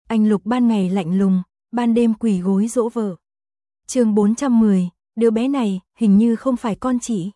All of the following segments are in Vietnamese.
Anh Lục ban ngày lạnh lùng, ban đêm quỳ gối dỗ vợ. Chương 410, đứa bé này hình như không phải con chị.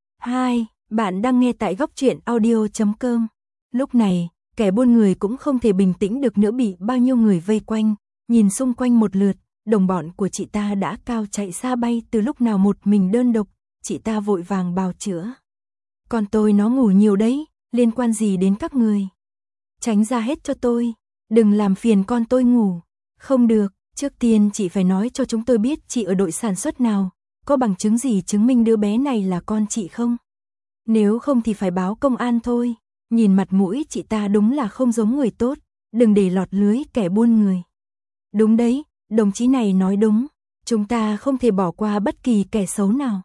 2. Bạn đang nghe tại góc truyện audio.com. Lúc này, kẻ buôn người cũng không thể bình tĩnh được nữa, bị bao nhiêu người vây quanh, nhìn xung quanh một lượt, đồng bọn của chị ta đã cao chạy xa bay từ lúc nào một mình đơn độc, chị ta vội vàng bào chữa. Con tôi nó ngủ nhiều đấy, liên quan gì đến các người? Tránh ra hết cho tôi, đừng làm phiền con tôi ngủ. Không được, trước tiên chị phải nói cho chúng tôi biết chị ở đội sản xuất nào, có bằng chứng gì chứng minh đứa bé này là con chị không? Nếu không thì phải báo công an thôi. Nhìn mặt mũi chị ta đúng là không giống người tốt, đừng để lọt lưới kẻ buôn người. Đúng đấy, đồng chí này nói đúng, chúng ta không thể bỏ qua bất kỳ kẻ xấu nào.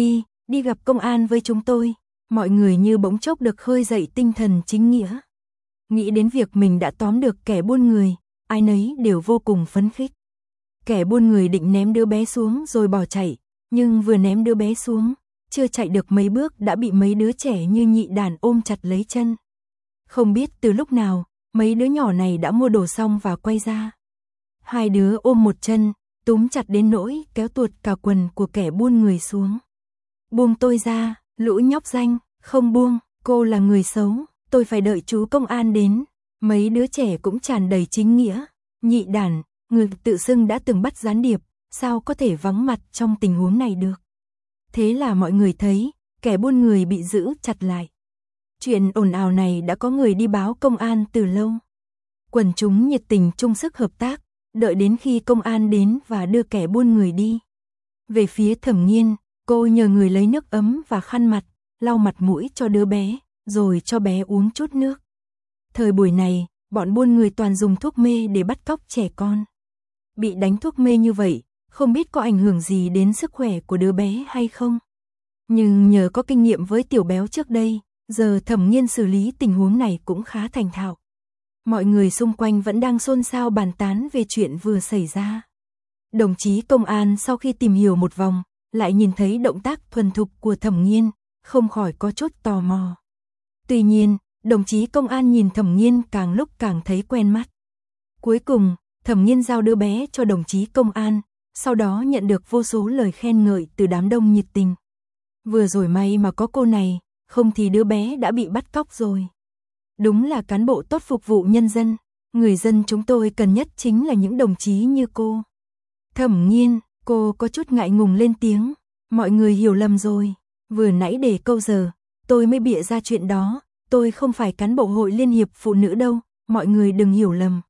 Đi gặp công an với chúng tôi. Mọi người như bỗng chốc được khơi dậy tinh thần chính nghĩa. Nghĩ đến việc mình đã tóm được kẻ buôn người, ai nấy đều vô cùng phấn khích. Kẻ buôn người định ném đứa bé xuống rồi bỏ chạy, nhưng vừa ném đứa bé xuống, chưa chạy được mấy bước đã bị mấy đứa trẻ như nhị đàn ôm chặt lấy chân. Không biết từ lúc nào, mấy đứa nhỏ này đã mua đồ xong và quay ra. Hai đứa ôm một chân, túm chặt đến nỗi kéo tuột cả quần của kẻ buôn người xuống. Buông tôi ra, lũ nhóc danh, không buông, cô là người xấu, tôi phải đợi chú công an đến. Mấy đứa trẻ cũng tràn đầy chính nghĩa. Nhị đàn, người tự xưng đã từng bắt gián điệp, sao có thể vắng mặt trong tình huống này được? Thế là mọi người thấy, kẻ buôn người bị giữ chặt lại. Chuyện ồn ào này đã có người đi báo công an từ lâu. Quần chúng nhiệt tình chung sức hợp tác, đợi đến khi công an đến và đưa kẻ buôn người đi. Về phía Thẩm Nghiên, cô nhờ người lấy nước ấm và khăn mặt, lau mặt mũi cho đứa bé, rồi cho bé uống chút nước. Thời buổi này, bọn buôn người toàn dùng thuốc mê để bắt cóc trẻ con. Bị đánh thuốc mê như vậy, không biết có ảnh hưởng gì đến sức khỏe của đứa bé hay không. Nhưng nhờ có kinh nghiệm với Tiểu Béo trước đây, giờ Thẩm Nghiên xử lý tình huống này cũng khá thành thạo. Mọi người xung quanh vẫn đang xôn xao bàn tán về chuyện vừa xảy ra. Đồng chí công an sau khi tìm hiểu một vòng, lại nhìn thấy động tác thuần thục của Thẩm Nghiên, không khỏi có chút tò mò. Tuy nhiên, đồng chí công an nhìn Thẩm Nghiên càng lúc càng thấy quen mắt. Cuối cùng, Thẩm Nghiên giao đứa bé cho đồng chí công an, sau đó nhận được vô số lời khen ngợi từ đám đông nhiệt tình. Vừa rồi may mà có cô này, không thì đứa bé đã bị bắt cóc rồi. Đúng là cán bộ tốt phục vụ nhân dân, người dân chúng tôi cần nhất chính là những đồng chí như cô. Thẩm Nghiên, cô có chút ngại ngùng lên tiếng, mọi người hiểu lầm rồi, vừa nãy để câu giờ, tôi mới bịa ra chuyện đó, tôi không phải cán bộ hội liên hiệp phụ nữ đâu, mọi người đừng hiểu lầm.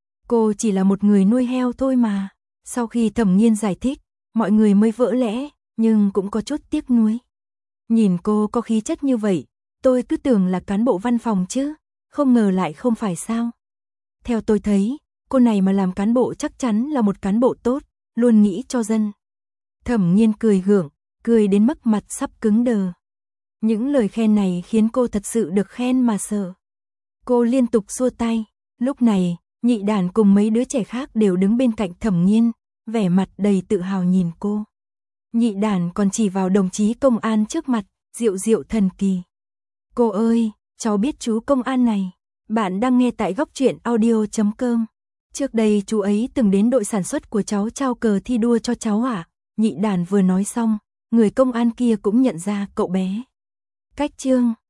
Cô chỉ là một người nuôi heo thôi mà. Sau khi Thẩm Nghiên giải thích, mọi người mới vỡ lẽ, nhưng cũng có chút tiếc nuối. Nhìn cô có khí chất như vậy, tôi cứ tưởng là cán bộ văn phòng chứ, không ngờ lại không phải sao. Theo tôi thấy, cô này mà làm cán bộ chắc chắn là một cán bộ tốt, luôn nghĩ cho dân. Thẩm Nghiên cười gượng, cười đến mức mặt sắp cứng đờ. Những lời khen này khiến cô thật sự được khen mà sợ. Cô liên tục xua tay, lúc này, nhị đàn cùng mấy đứa trẻ khác đều đứng bên cạnh Thẩm Nghiên, vẻ mặt đầy tự hào nhìn cô. Nhị đàn còn chỉ vào đồng chí công an trước mặt, Diệu Diệu thần kỳ. Cô ơi, cháu biết chú công an này. Bạn đang nghe tại góc truyện audio.com. Trước đây chú ấy từng đến đội sản xuất của cháu trao cờ thi đua cho cháu ạ. Nhị đàn vừa nói xong, người công an kia cũng nhận ra cậu bé. Cách chương